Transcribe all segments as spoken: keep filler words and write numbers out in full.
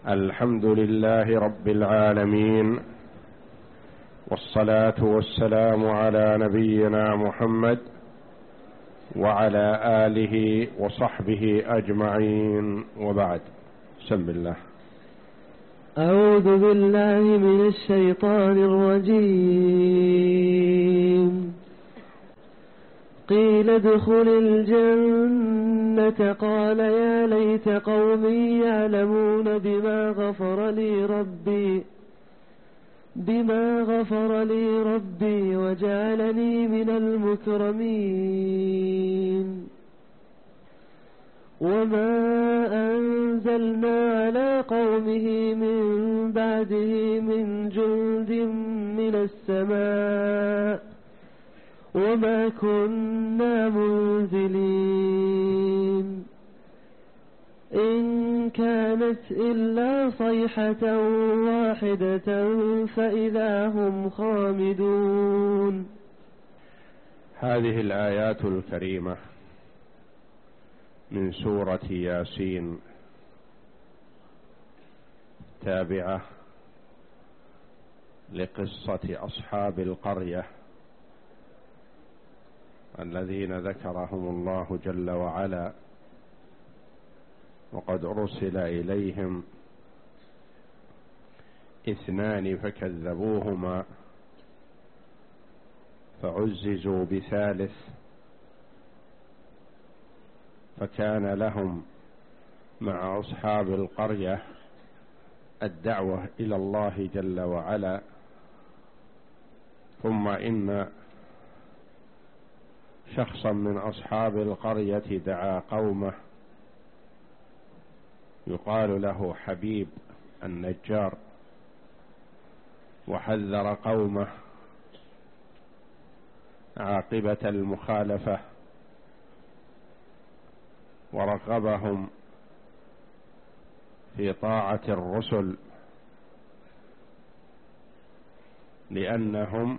الحمد لله رب العالمين، والصلاة والسلام على نبينا محمد وعلى آله وصحبه أجمعين، وبعد. بسم الله. أعوذ بالله من الشيطان الرجيم. قيل ادخل الجنة قال يا ليت قومي يعلمون بما غفر لي ربي بما غفر لي ربي وجعلني من المكرمين. وما أنزلنا على قومه من بعده من جند من السماء وما كنا منزلين، إن كانت إلا صيحة واحدة فإذا هم خامدون. هذه الآيات الكريمة من سورة ياسين تابعة لقصة أصحاب القرية الذين ذكرهم الله جل وعلا، وقد أرسل إليهم اثنان فكذبوهما فعززوا بثالث، فكان لهم مع أصحاب القرية الدعوة إلى الله جل وعلا. ثم إن شخصا من أصحاب القرية دعا قومه يقال له حبيب النجار، وحذر قومه عاقبة المخالفة، ورغبهم في طاعة الرسل، لأنهم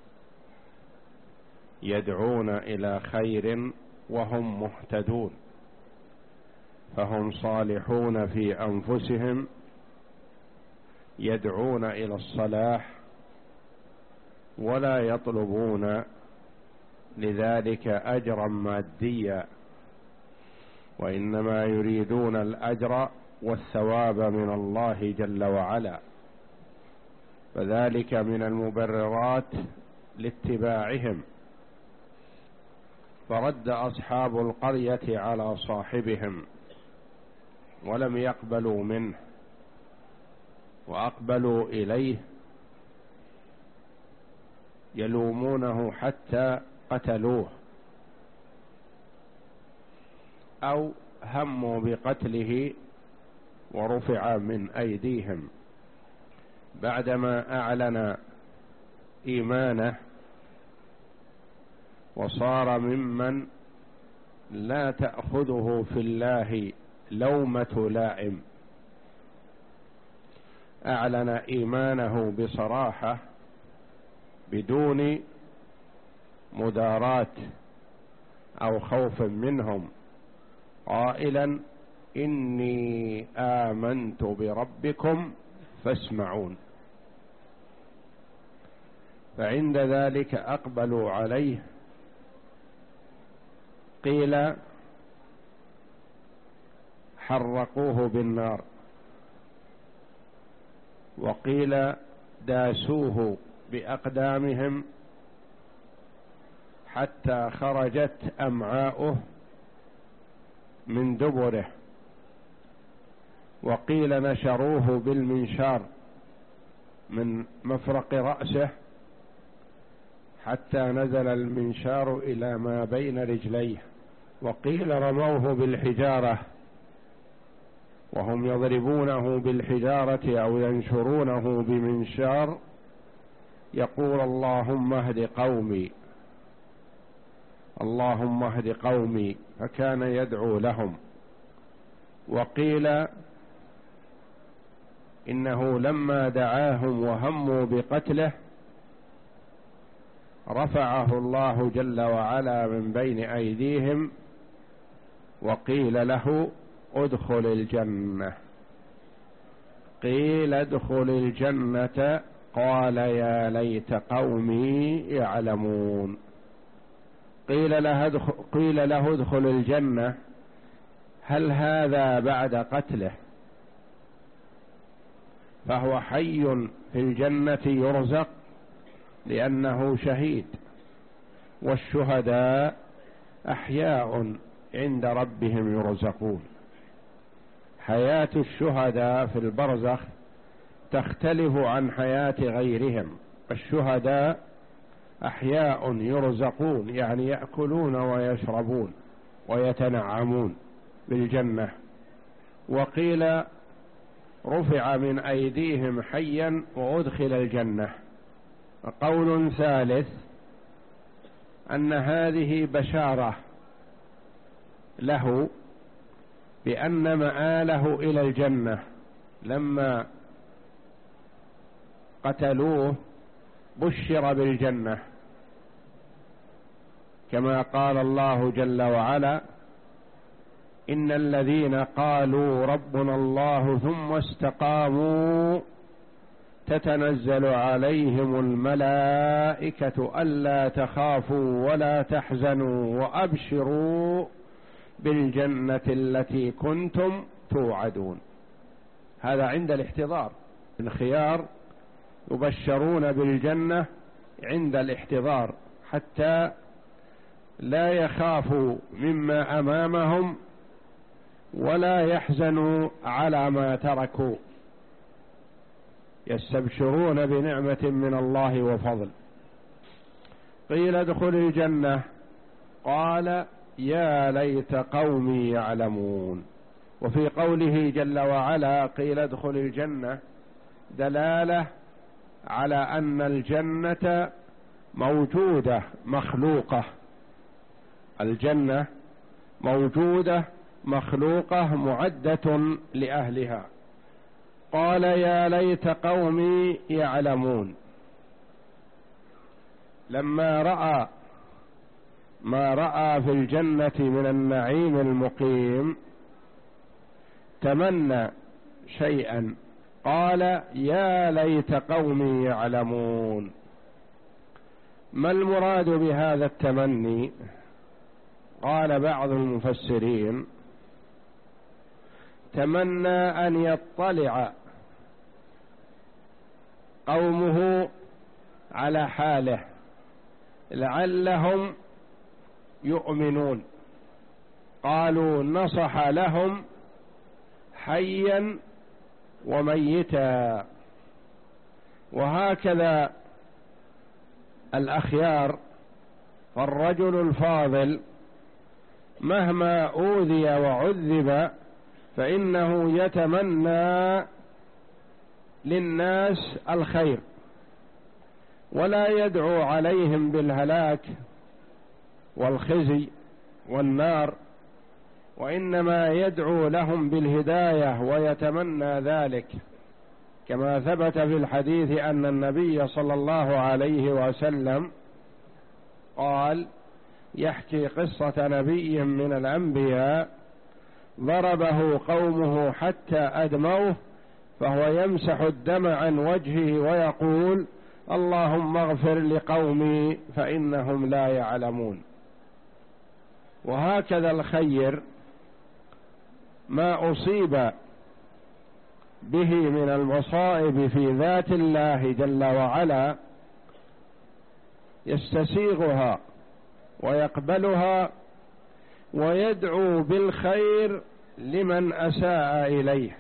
يدعون إلى خير وهم مهتدون، فهم صالحون في أنفسهم يدعون إلى الصلاح ولا يطلبون لذلك أجرا ماديا، وإنما يريدون الأجر والثواب من الله جل وعلا، فذلك من المبررات لاتباعهم. فرد أصحاب القرية على صاحبهم ولم يقبلوا منه، وأقبلوا إليه يلومونه حتى قتلوه أو هموا بقتله، ورفع من أيديهم بعدما أعلن إيمانه وصار ممن لا تأخذه في الله لومة لائم. أعلن إيمانه بصراحة بدون مداراة أو خوف منهم، قائلا إني آمنت بربكم فاسمعون. فعند ذلك أقبلوا عليه. قيل حرقوه بالنار، وقيل داسوه بأقدامهم حتى خرجت أمعاؤه من دبره، وقيل نشروه بالمنشار من مفرق رأسه حتى نزل المنشار إلى ما بين رجليه، وقيل رموه بالحجارة وهم يضربونه بالحجارة أو ينشرونه بمنشار، يقول اللهم اهد قومي اللهم اهد قومي، فكان يدعو لهم. وقيل إنه لما دعاهم وهموا بقتله رفعه الله جل وعلا من بين أيديهم وقيل له ادخل الجنة، قيل ادخل الجنة قال يا ليت قومي يعلمون. قيل له ادخل, قيل له ادخل الجنة، هل هذا بعد قتله فهو حي في الجنة يرزق لأنه شهيد، والشهداء أحياء عند ربهم يرزقون. حياة الشهداء في البرزخ تختلف عن حياة غيرهم. الشهداء أحياء يرزقون، يعني يأكلون ويشربون ويتنعمون بالجنة. وقيل رفع من أيديهم حيا وأدخل الجنة. قول ثالث أن هذه بشارة له بأن مآله إلى الجنة، لما قتلوه بشر بالجنة، كما قال الله جل وعلا: إن الذين قالوا ربنا الله ثم استقاموا تتنزل عليهم الملائكة ألا تخافوا ولا تحزنوا وأبشروا بالجنة التي كنتم توعدون. هذا عند الاحتضار. الخيار يبشرون بالجنة عند الاحتضار حتى لا يخافوا مما أمامهم ولا يحزنوا على ما تركوا، يستبشرون بنعمة من الله وفضل. قيل ادخل الجنة قال يا ليت قومي يعلمون. وفي قوله جل وعلا قيل ادخل الجنة دلالة على أن الجنة موجودة مخلوقة. الجنة موجودة مخلوقة معدة لأهلها. قال يا ليت قومي يعلمون. لما رأى ما رأى في الجنة من النعيم المقيم تمنى شيئا، قال يا ليت قومي يعلمون. ما المراد بهذا التمني؟ قال بعض المفسرين تمنى أن يطلع قومه على حاله لعلهم يؤمنون. قالوا نصح لهم حيا وميتا. وهكذا الأخيار، فالرجل الفاضل مهما أوذي وعذب فإنه يتمنى للناس الخير ولا يدعو عليهم بالهلاك والخزي والنار، وإنما يدعو لهم بالهداية ويتمنى ذلك، كما ثبت في الحديث أن النبي صلى الله عليه وسلم قال يحكي قصة نبي من الأنبياء ضربه قومه حتى أدموه فهو يمسح الدم عن وجهه ويقول اللهم اغفر لقومي فإنهم لا يعلمون. وهكذا الخير ما أصيب به من المصائب في ذات الله جل وعلا يستسيغها ويقبلها ويدعو بالخير لمن أساء إليه،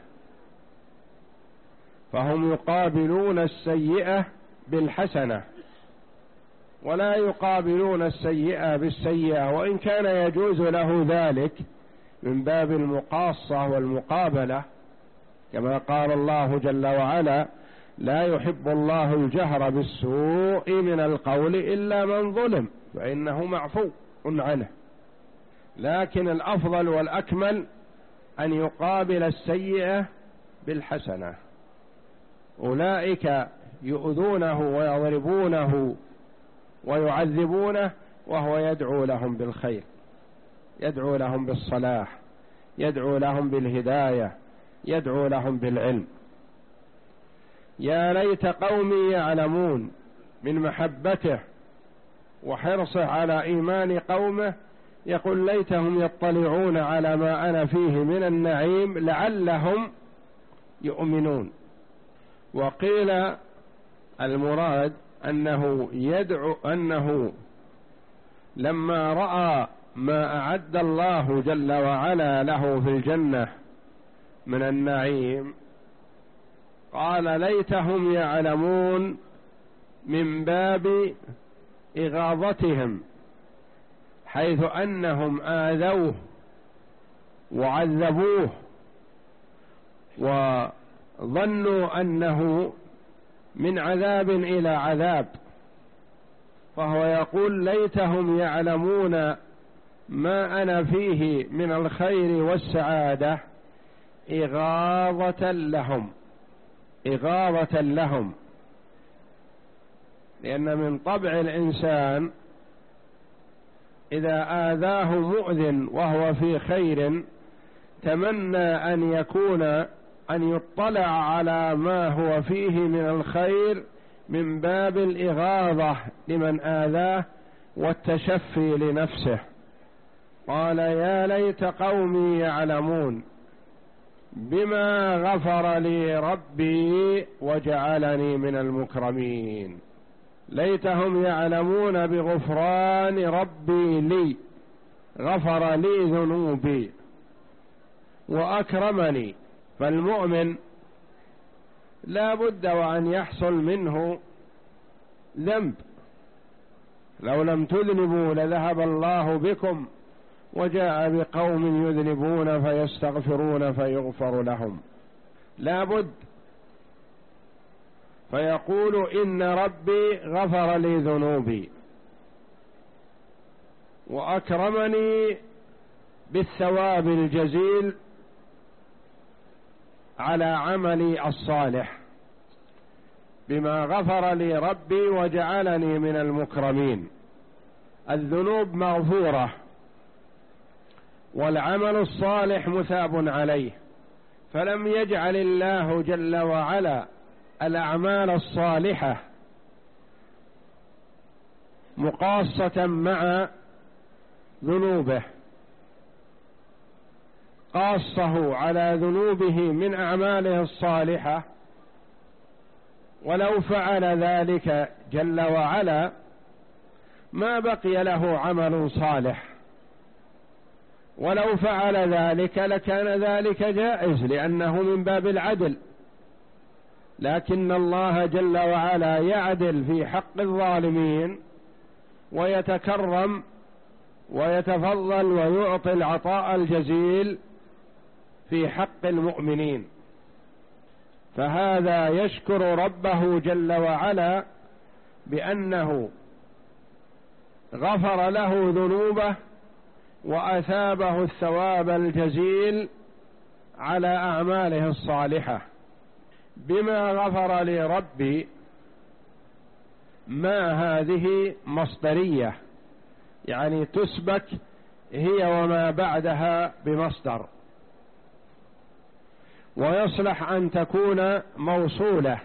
فهم يقابلون السيئة بالحسنة ولا يقابلون السيئة بالسيئة، وإن كان يجوز له ذلك من باب المقاصة والمقابلة، كما قال الله جل وعلا لا يحب الله الجهر بالسوء من القول إلا من ظلم فإنه معفو عنه. لكن الأفضل والأكمل أن يقابل السيئة بالحسنة. أولئك يؤذونه ويضربونه ويعذبونه وهو يدعو لهم بالخير، يدعو لهم بالصلاح، يدعو لهم بالهداية، يدعو لهم بالعلم. يا ليت قومي يعلمون من محبته وحرصه على إيمان قومه، يقول ليتهم يطلعون على ما أنا فيه من النعيم لعلهم يؤمنون. وقيل المراد أنه يدعو أنه لما رأى ما أعد الله جل وعلا له في الجنة من النعيم قال ليتهم يعلمون من باب إغاظتهم، حيث أنهم آذوه وعذبوه وظنوا أنه من عذاب إلى عذاب، فهو يقول ليتهم يعلمون ما أنا فيه من الخير والسعادة إغاظة لهم إغاظة لهم لأن من طبع الإنسان إذا آذاه مؤذ وهو في خير تمنى أن يكون أن يطلع على ما هو فيه من الخير من باب الإغاظة لمن آذاه والتشفي لنفسه. قال يا ليت قومي يعلمون بما غفر لي ربي وجعلني من المكرمين. ليتهم يعلمون بغفران ربي لي، غفر لي ذنوبي وأكرمني. فالمؤمن لا بد وأن يحصل منه ذنب، لو لم تذنبوا لذهب الله بكم وجاء بقوم يذنبون فيستغفرون فيغفر لهم، لا بد. فيقول إن ربي غفر لي ذنوبي وأكرمني بالثواب الجزيل على عملي الصالح، بما غفر لي ربي وجعلني من المكرمين. الذنوب مغفورة والعمل الصالح مثاب عليه، فلم يجعل الله جل وعلا الأعمال الصالحة مقاصة مع ذنوبه، قاصه على ذنوبه من أعماله الصالحة، ولو فعل ذلك جل وعلا ما بقي له عمل صالح، ولو فعل ذلك لكان ذلك جائز لأنه من باب العدل، لكن الله جل وعلا يعدل في حق الظالمين ويتكرم ويتفضل ويعطي العطاء الجزيل في حق المؤمنين. فهذا يشكر ربه جل وعلا بأنه غفر له ذنوبه وأثابه الثواب الجزيل على أعماله الصالحة. بما غفر لي ربي، ما هذه مصدرية، يعني تسبك هي وما بعدها بمصدر، ويصلح أن تكون موصولة،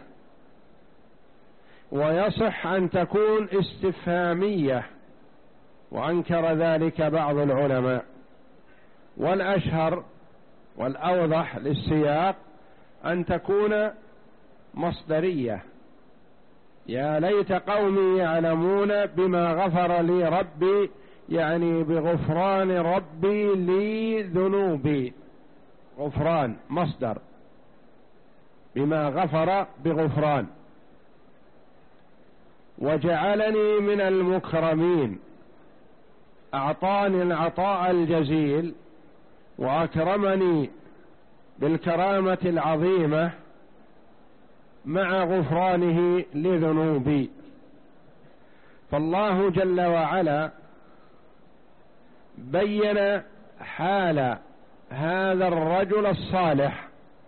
ويصح أن تكون استفهامية، وأنكر ذلك بعض العلماء. والأشهر والأوضح للسياق أن تكون مصدرية، يا ليت قومي يعلمون بما غفر لي ربي، يعني بغفران ربي لي ذنوبي. غفران مصدر، بما غفر بغفران. وجعلني من المكرمين، أعطاني العطاء الجزيل وأكرمني بالكرامة العظيمة مع غفرانه لذنوبي. فالله جل وعلا بين حال هذا الرجل الصالح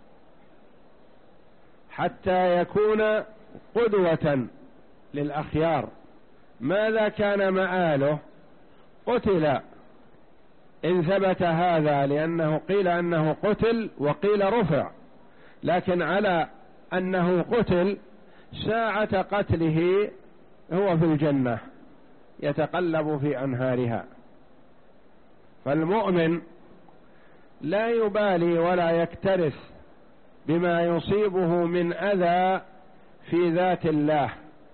حتى يكون قدوة للأخيار. ماذا كان مآله؟ قتل إن ثبت هذا، لأنه قيل أنه قتل وقيل رفع، لكن على أنه قتل ساعة قتله هو في الجنة يتقلب في أنهارها. فالمؤمن لا يبالي ولا يكترث بما يصيبه من أذى في ذات الله،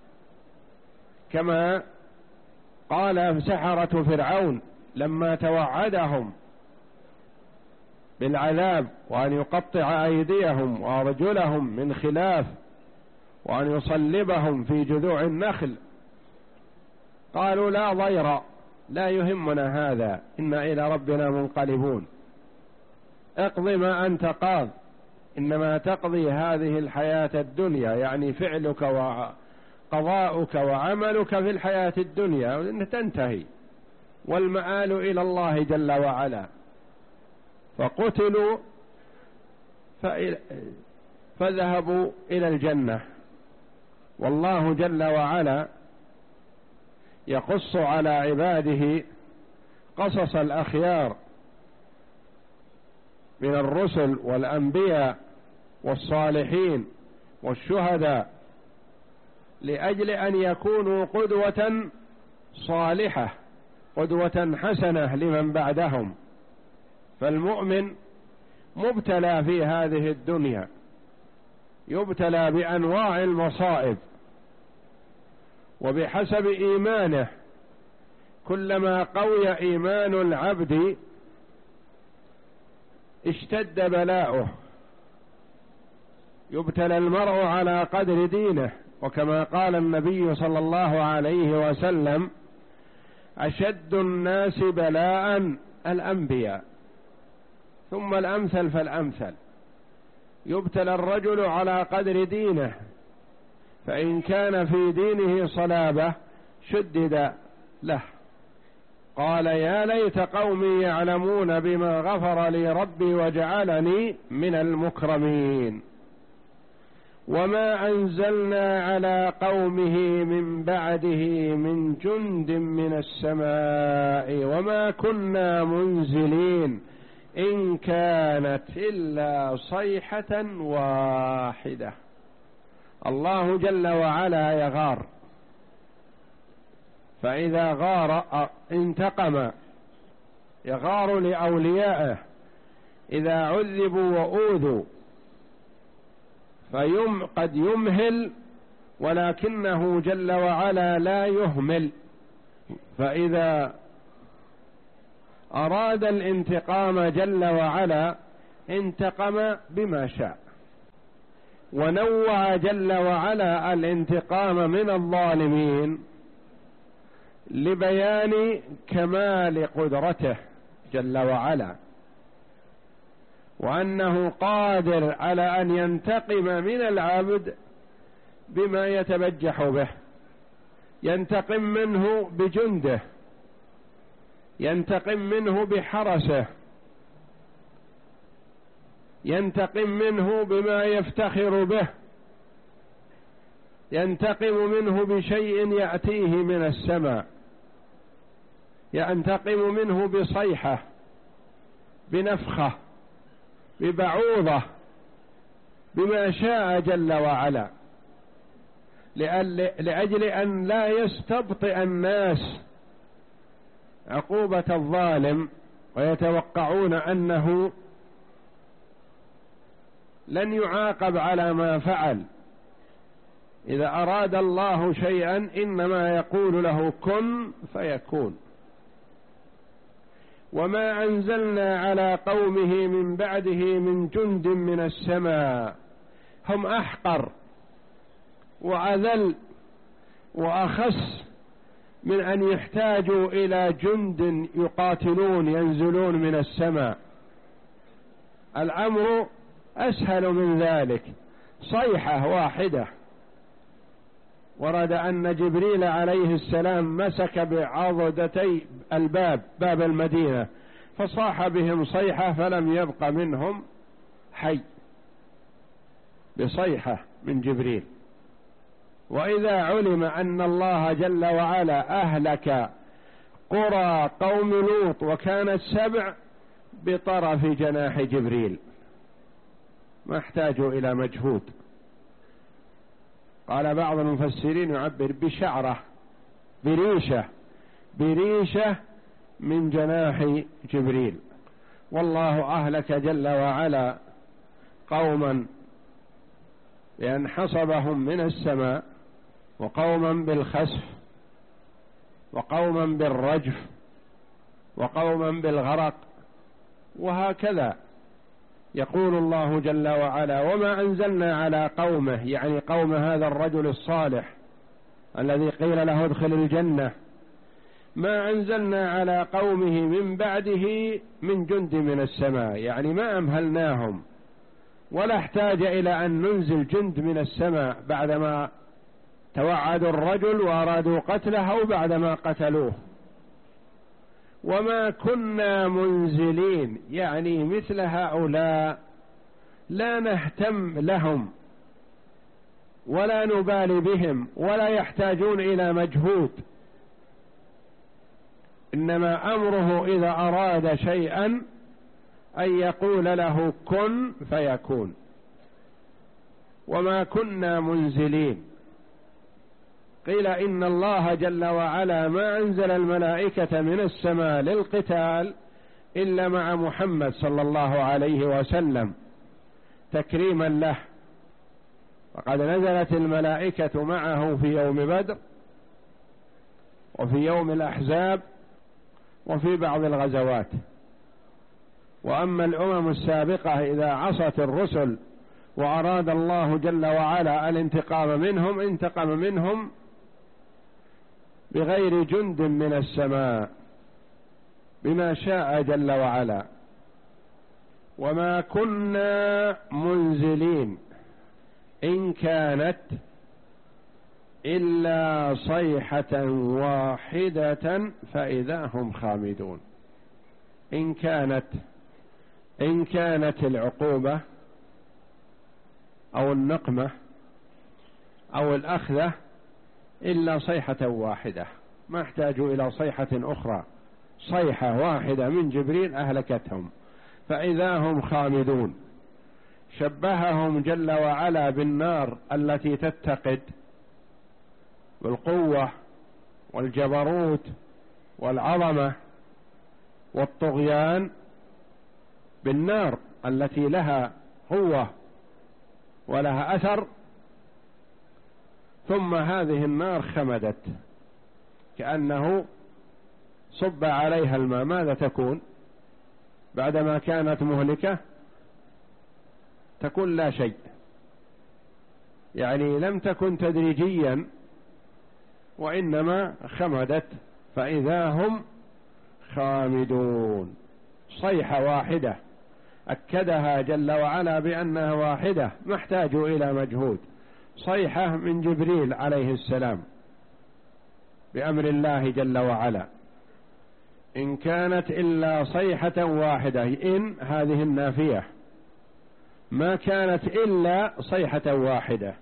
كما قال سحرة فرعون لما توعدهم بالعذاب وأن يقطع أيديهم وأرجلهم من خلاف وأن يصلبهم في جذوع النخل، قالوا لا ضير، لا يهمنا هذا، إنا إلى ربنا منقلبون، اقض ما أنت قاض، إنما تقضي هذه الحياة الدنيا، يعني فعلك وقضاؤك وعملك في الحياة الدنيا وإن تنتهي، والمآل إلى الله جل وعلا. فقتلوا فذهبوا إلى الجنة. والله جل وعلا يقص على عباده قصص الأخيار من الرسل والأنبياء والصالحين والشهداء لأجل أن يكونوا قدوة صالحة، قدوة حسنة لمن بعدهم. فالمؤمن مبتلى في هذه الدنيا، يبتلى بأنواع المصائب، وبحسب إيمانه كلما قوي إيمان العبد اشتد بلاؤه. يبتلى المرء على قدر دينه، وكما قال النبي صلى الله عليه وسلم: أشد الناس بلاء الأنبياء ثم الأمثل فالأمثل. يبتلى الرجل على قدر دينه، فإن كان في دينه صلابة شدد له. قال: يا ليت قومي يعلمون بما غفر لي ربي وجعلني من المكرمين. وما أنزلنا على قومه من بعده من جند من السماء وما كنا منزلين إن كانت إلا صيحة واحدة. الله جل وعلا يغار، فإذا غار انتقم، يغار لأوليائه إذا عذبوا وأوذوا، فيم قد يمهل ولكنه جل وعلا لا يهمل، فإذا أراد الانتقام جل وعلا انتقم بما شاء. ونوع جل وعلا الانتقام من الظالمين لبيان كمال قدرته جل وعلا، وأنه قادر على أن ينتقم من العبد بما يتبجح به. ينتقم منه بجنده، ينتقم منه بحرسه، ينتقم منه بما يفتخر به، ينتقم منه بشيء يأتيه من السماء، ينتقم منه بصيحة، بنفخة، ببعوضة، بما شاء جل وعلا، لأجل أن لا يستبطئ الناس عقوبة الظالم ويتوقعون أنه لن يعاقب على ما فعل. إذا أراد الله شيئا إنما يقول له كن فيكون. وما أنزلنا على قومه من بعده من جند من السماء. هم أحقر وأذل وأخس من أن يحتاجوا إلى جند يقاتلون ينزلون من السماء. الأمر أسهل من ذلك، صيحة واحدة. ورد أن جبريل عليه السلام مسك بعضدتي الباب باب المدينة فصاح بهم صيحة فلم يبق منهم حي، بصيحة من جبريل. وإذا علم أن الله جل وعلا أهلك قرى قوم لوط وكانت سبع بطرف جناح جبريل، ما احتاجوا إلى مجهود، قال بعض المفسرين يعبر بشعرة، بريشة، بريشة من جناح جبريل. والله أهلك جل وعلا قوما بأن حصبهم من السماء، وقوما بالخسف، وقوما بالرجف، وقوما بالغرق، وهكذا يقول الله جل وعلا: وما أنزلنا على قومه، يعني قوم هذا الرجل الصالح الذي قيل له ادخل الجنة، ما أنزلنا على قومه من بعده من جند من السماء، يعني ما أمهلناهم ولا احتاج إلى أن ننزل جند من السماء بعدما توعدوا الرجل وأرادوا قتله أو بعدما قتلوه. وما كنا منزلين، يعني مثل هؤلاء لا نهتم لهم ولا نبالي بهم ولا يحتاجون إلى مجهود، إنما أمره إذا أراد شيئا أن يقول له كن فيكون. وما كنا منزلين، قيل إن الله جل وعلا ما أنزل الملائكة من السماء للقتال إلا مع محمد صلى الله عليه وسلم تكريما له، وقد نزلت الملائكة معه في يوم بدر وفي يوم الأحزاب وفي بعض الغزوات. وأما الأمم السابقة إذا عصت الرسل وأراد الله جل وعلا الانتقام منهم انتقم منهم بغير جند من السماء بما شاء جل وعلا. وما كنا منزلين إن كانت إلا صيحة واحدة فإذا هم خامدون. إن كانت إن كانت العقوبة أو النقمة أو الأخذة إلا صيحة واحدة، ما احتاجوا إلى صيحة أخرى، صيحة واحدة من جبريل أهلكتهم فإذا هم خامدون. شبههم جل وعلا بالنار التي تتقد بالقوة والجبروت والعظمة والطغيان، بالنار التي لها قوة ولها أثر، ثم هذه النار خمدت كأنه صب عليها الماء، ماذا تكون بعدما كانت مهلكة؟ تكون لا شيء، يعني لم تكن تدريجيا وإنما خمدت فإذا هم خامدون. صيحة واحدة أكدها جل وعلا بأنها واحدة، ما احتاجوا إلى مجهود، صيحة من جبريل عليه السلام بأمر الله جل وعلا. إن كانت إلا صيحة واحدة، إن هذه النافية، ما كانت إلا صيحة واحدة.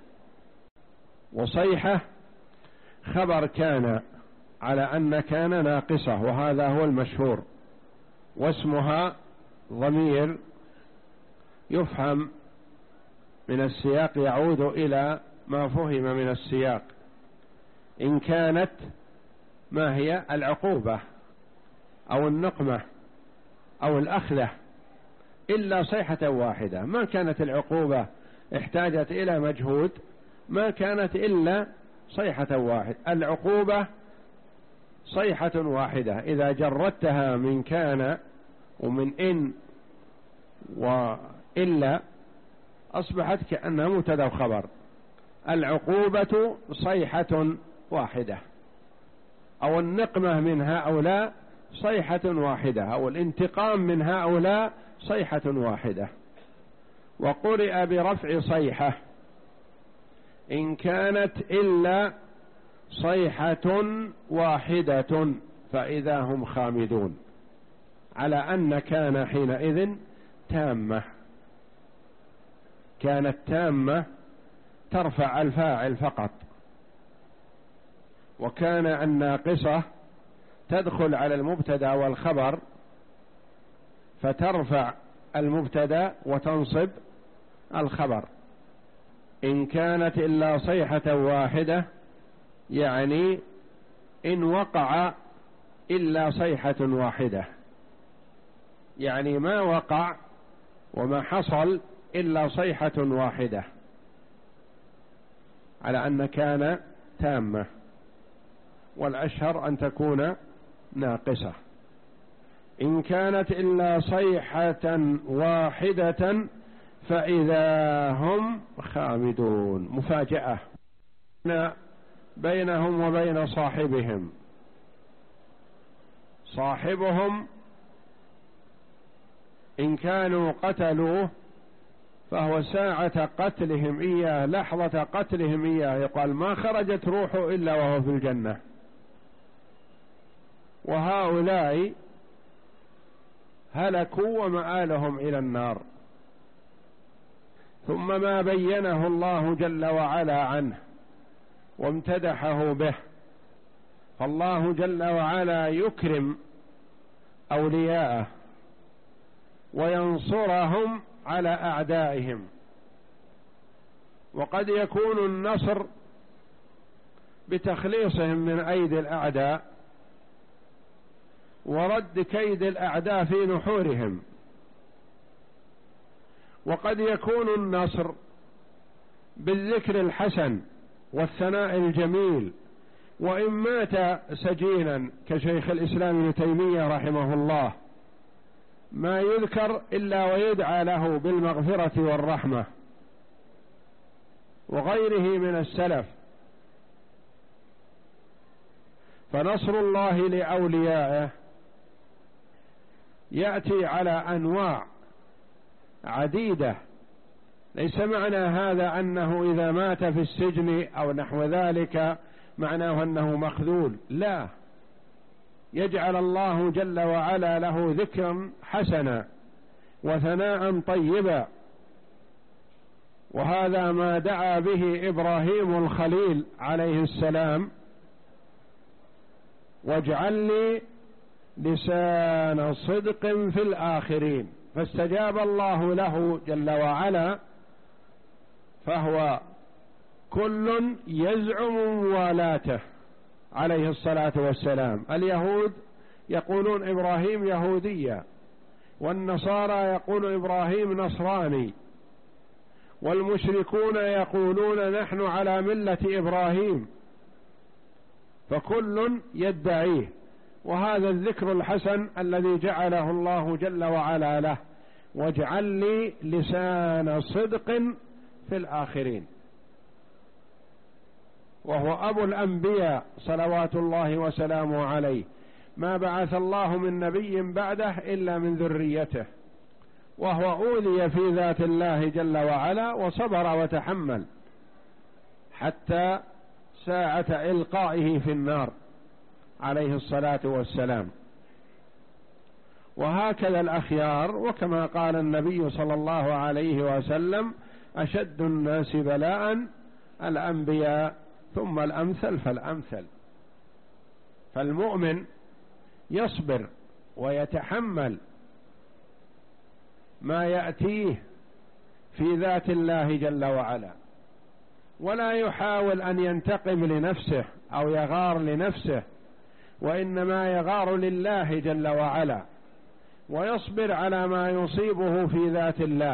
وصيحة خبر كان على أن كان ناقصة، وهذا هو المشهور، واسمها ضمير يفهم من السياق يعود إلى ما فهم من السياق. إن كانت ما هي العقوبة أو النقمة أو الأخذة إلا صيحة واحدة، ما كانت العقوبة احتاجت إلى مجهود، ما كانت إلا صيحة واحدة. العقوبة صيحة واحدة إذا جردتها من كان ومن إن وإلا أصبحت كأنها مبتدأ وخبر. العقوبة صيحة واحدة، أو النقمة من هؤلاء صيحة واحدة، أو الانتقام من هؤلاء صيحة واحدة. وقرئ برفع صيحة إن كانت إلا صيحة واحدة فإذا هم خامدون، على أن كان حينئذ تامة، كانت تامة ترفع الفاعل فقط، وكان الناقصة تدخل على المبتدأ والخبر فترفع المبتدأ وتنصب الخبر. إن كانت إلا صيحة واحدة يعني إن وقع إلا صيحة واحدة، يعني ما وقع وما حصل إلا صيحة واحدة، على أن كان تامة، والأشهر أن تكون ناقصة. إن كانت إلا صيحة واحدة فإذا هم خامدون. مفاجأة بينهم وبين صاحبهم. صاحبهم إن كانوا قتلوه فهو ساعة قتلهم إياه، لحظة قتلهم إياه، يقال ما خرجت روحه إلا وهو في الجنة. وهؤلاء هلكوا ومآلهم إلى النار. ثم ما بينه الله جل وعلا عنه وامتدحه به، فالله جل وعلا يكرم أولياءه وينصرهم على أعدائهم، وقد يكون النصر بتخليصهم من أيدي الأعداء ورد كيد الأعداء في نحورهم، وقد يكون النصر بالذكر الحسن والثناء الجميل، وإن مات سجينا كشيخ الإسلام ابن تيمية رحمه الله ما يذكر إلا ويدعى له بالمغفرة والرحمة، وغيره من السلف. فنصر الله لأوليائه يأتي على أنواع عديدة، ليس معنى هذا أنه إذا مات في السجن أو نحو ذلك معناه أنه مخذول، لا، يجعل الله جل وعلا له ذكرا حسنا وثناء طيبا، وهذا ما دعا به إبراهيم الخليل عليه السلام: واجعل لي لسان صدق في الآخرين. فاستجاب الله له جل وعلا، فهو كل يزعم موالاته عليه الصلاة والسلام. اليهود يقولون إبراهيم يهودية، والنصارى يقولون إبراهيم نصراني، والمشركون يقولون نحن على ملة إبراهيم، فكل يدعيه. وهذا الذكر الحسن الذي جعله الله جل وعلا له: واجعل لي لسان صدق في الآخرين. وهو أبو الأنبياء صلوات الله وسلامه عليه، ما بعث الله من نبي بعده إلا من ذريته، وهو أوذي في ذات الله جل وعلا وصبر وتحمل حتى ساعة إلقائه في النار عليه الصلاة والسلام. وهكذا الأخيار، وكما قال النبي صلى الله عليه وسلم: أشد الناس بلاء الأنبياء ثم الأمثل فالأمثل. فالمؤمن يصبر ويتحمل ما يأتيه في ذات الله جل وعلا، ولا يحاول أن ينتقم لنفسه أو يغار لنفسه، وإنما يغار لله جل وعلا، ويصبر على ما يصيبه في ذات الله،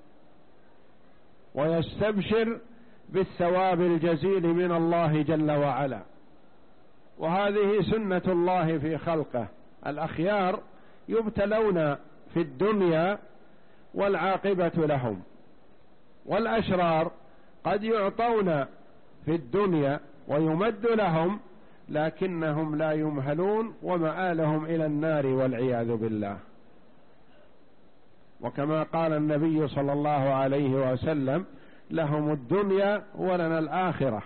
ويستبشر بالثواب الجزيل من الله جل وعلا. وهذه سنة الله في خلقه. الأخيار يبتلون في الدنيا والعاقبة لهم، والأشرار قد يعطون في الدنيا ويمد لهم لكنهم لا يمهلون ومآلهم إلى النار والعياذ بالله. وكما قال النبي صلى الله عليه وسلم: لهم الدنيا ولنا الآخرة.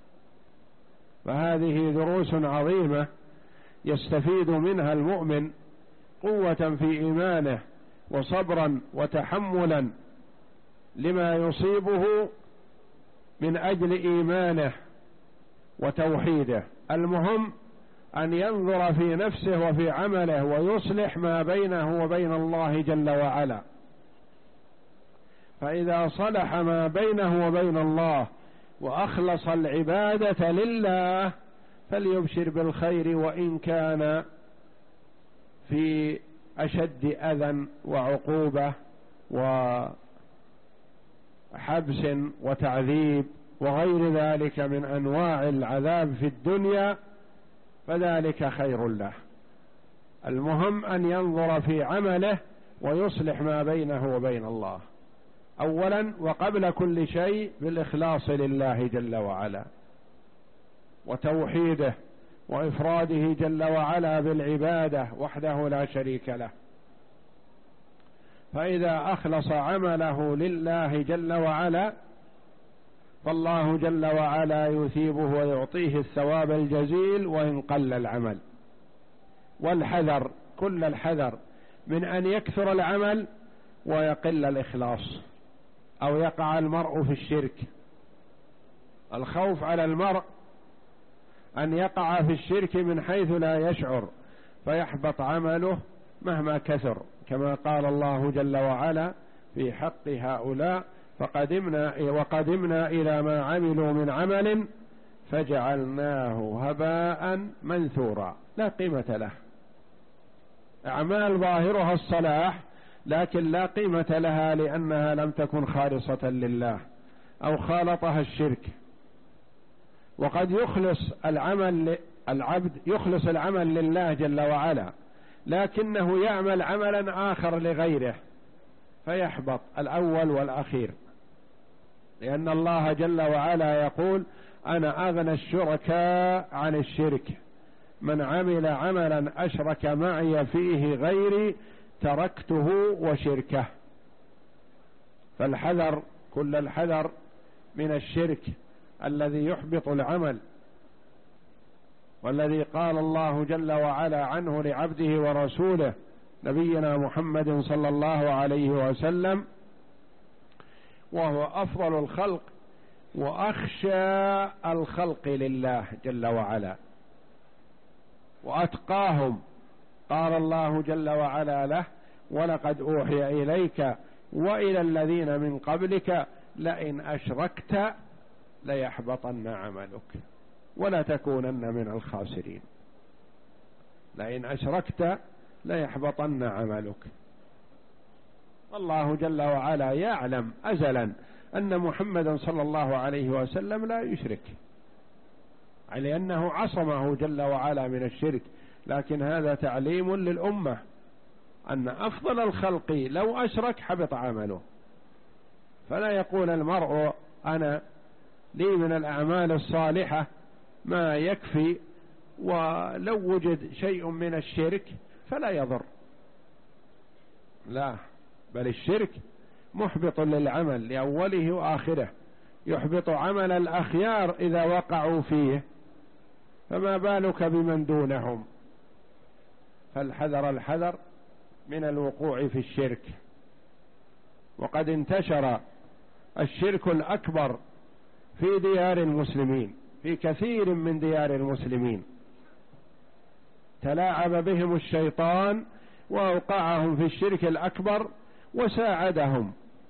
فهذه دروس عظيمة يستفيد منها المؤمن قوة في إيمانه وصبرا وتحملا لما يصيبه من أجل إيمانه وتوحيده. المهم أن ينظر في نفسه وفي عمله ويصلح ما بينه وبين الله جل وعلا، فإذا صلح ما بينه وبين الله وأخلص العبادة لله فليبشر بالخير وإن كان في أشد أذى وعقوبة وحبس وتعذيب وغير ذلك من أنواع العذاب في الدنيا، فذلك خير له. المهم أن ينظر في عمله ويصلح ما بينه وبين الله أولا وقبل كل شيء بالإخلاص لله جل وعلا وتوحيده وإفراده جل وعلا بالعبادة وحده لا شريك له. فإذا أخلص عمله لله جل وعلا فالله جل وعلا يثيبه ويعطيه الثواب الجزيل وإن قل العمل. والحذر كل الحذر من أن يكثر العمل ويقل الإخلاص أو يقع المرء في الشرك. الخوف على المرء أن يقع في الشرك من حيث لا يشعر فيحبط عمله مهما كثر، كما قال الله جل وعلا في حق هؤلاء فقدمنا وقدمنا إلى ما عملوا من عمل فجعلناه هباء منثورا، لا قيمة له. أعمال ظاهرها الصلاح لكن لا قيمة لها لأنها لم تكن خالصة لله أو خالطها الشرك. وقد يخلص العمل العبد يخلص العمل لله جل وعلا لكنه يعمل عملا آخر لغيره فيحبط الأول والأخير، لأن الله جل وعلا يقول أنا أغنى الشركاء عن الشرك، من عمل عملا أشرك معي فيه غيري تركته وشركه. فالحذر كل الحذر من الشرك الذي يحبط العمل، والذي قال الله جل وعلا عنه لعبده ورسوله نبينا محمد صلى الله عليه وسلم وهو أفضل الخلق وأخشى الخلق لله جل وعلا وأتقاهم، قال الله جل وعلا له ولقد أوحي إليك وإلى الذين من قبلك لئن أشركت ليحبطن عملك ولا تكونن من الخاسرين. لئن أشركت ليحبطن عملك. الله جل وعلا يعلم أزلا أن محمدا صلى الله عليه وسلم لا يشرك، لأنه عصمه جل وعلا من الشرك، لكن هذا تعليم للأمة أن أفضل الخلق لو أشرك حبط عمله. فلا يقول المرء أنا لي من الأعمال الصالحة ما يكفي ولو وجد شيء من الشرك فلا يضر، لا، بل الشرك محبط للعمل لأوله وآخره، يحبط عمل الأخيار إذا وقعوا فيه، فما بالك بمن دونهم. فالحذر الحذر من الوقوع في الشرك. وقد انتشر الشرك الأكبر في ديار المسلمين، في كثير من ديار المسلمين تلاعب بهم الشيطان وأوقعهم في الشرك الأكبر وساعدهم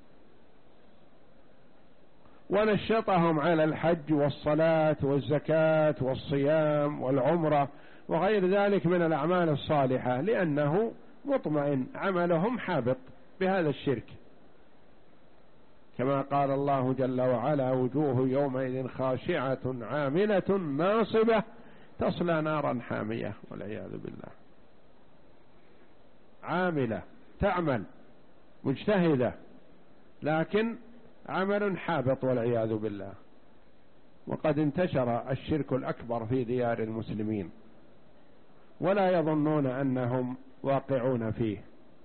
ونشطهم على الحج والصلاة والزكاة والصيام والعمرة وغير ذلك من الأعمال الصالحة، لأنه مطمئن عملهم حابط بهذا الشرك، كما قال الله جل وعلا وجوه يومئذ خاشعة عاملة ناصبة تصلى نارا حامية والعياذ بالله. عاملة تعمل مجتهدة لكن عمل حابط والعياذ بالله. وقد انتشر الشرك الأكبر في ديار المسلمين ولا يظنون أنهم واقعون فيه.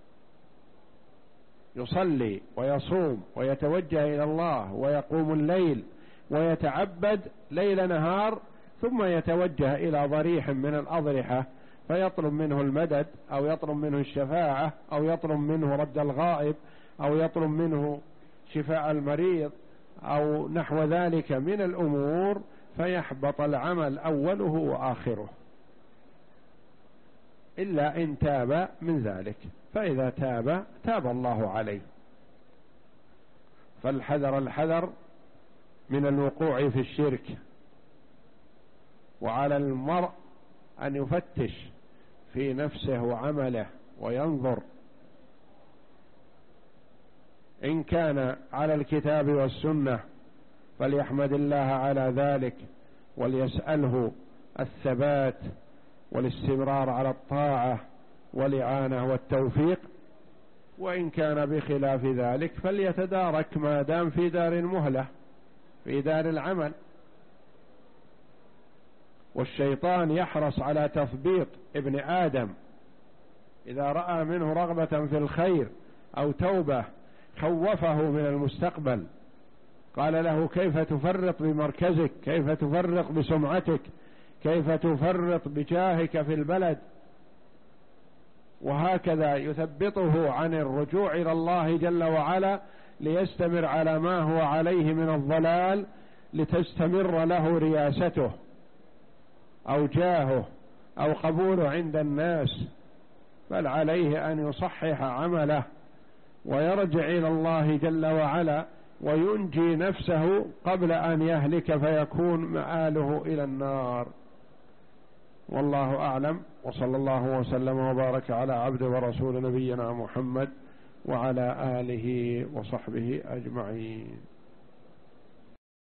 يصلي ويصوم ويتوجه إلى الله ويقوم الليل ويتعبد ليل نهار، ثم يتوجه إلى ضريح من الأضرحة فيطلب منه المدد أو يطلب منه الشفاعة أو يطلب منه رد الغائب أو يطلب منه شفاء المريض أو نحو ذلك من الأمور، فيحبط العمل أوله وآخره إلا إن تاب من ذلك، فإذا تاب تاب الله عليه. فالحذر الحذر من الوقوع في الشرك. وعلى المرء أن يفتش في نفسه وعمله وينظر، إن كان على الكتاب والسنة فليحمد الله على ذلك وليسأله الثبات والاستمرار على الطاعة والإعانة والتوفيق، وإن كان بخلاف ذلك فليتدارك ما دام في دار المهلة، في دار العمل. والشيطان يحرص على تثبيط ابن آدم، إذا رأى منه رغبة في الخير أو توبة خوفه من المستقبل، قال له كيف تفرط بمركزك، كيف تفرط بسمعتك، كيف تفرط بجاهك في البلد، وهكذا يثبطه عن الرجوع إلى الله جل وعلا ليستمر على ما هو عليه من الضلال، لتستمر له رياسته أو جاهه أو قبوله عند الناس. بل عليه أن يصحح عمله ويرجع إلى الله جل وعلا وينجي نفسه قبل أن يهلك فيكون مآله إلى النار. والله أعلم، وصلى الله وسلم وبارك على عبد ورسول نبينا محمد وعلى آله وصحبه أجمعين.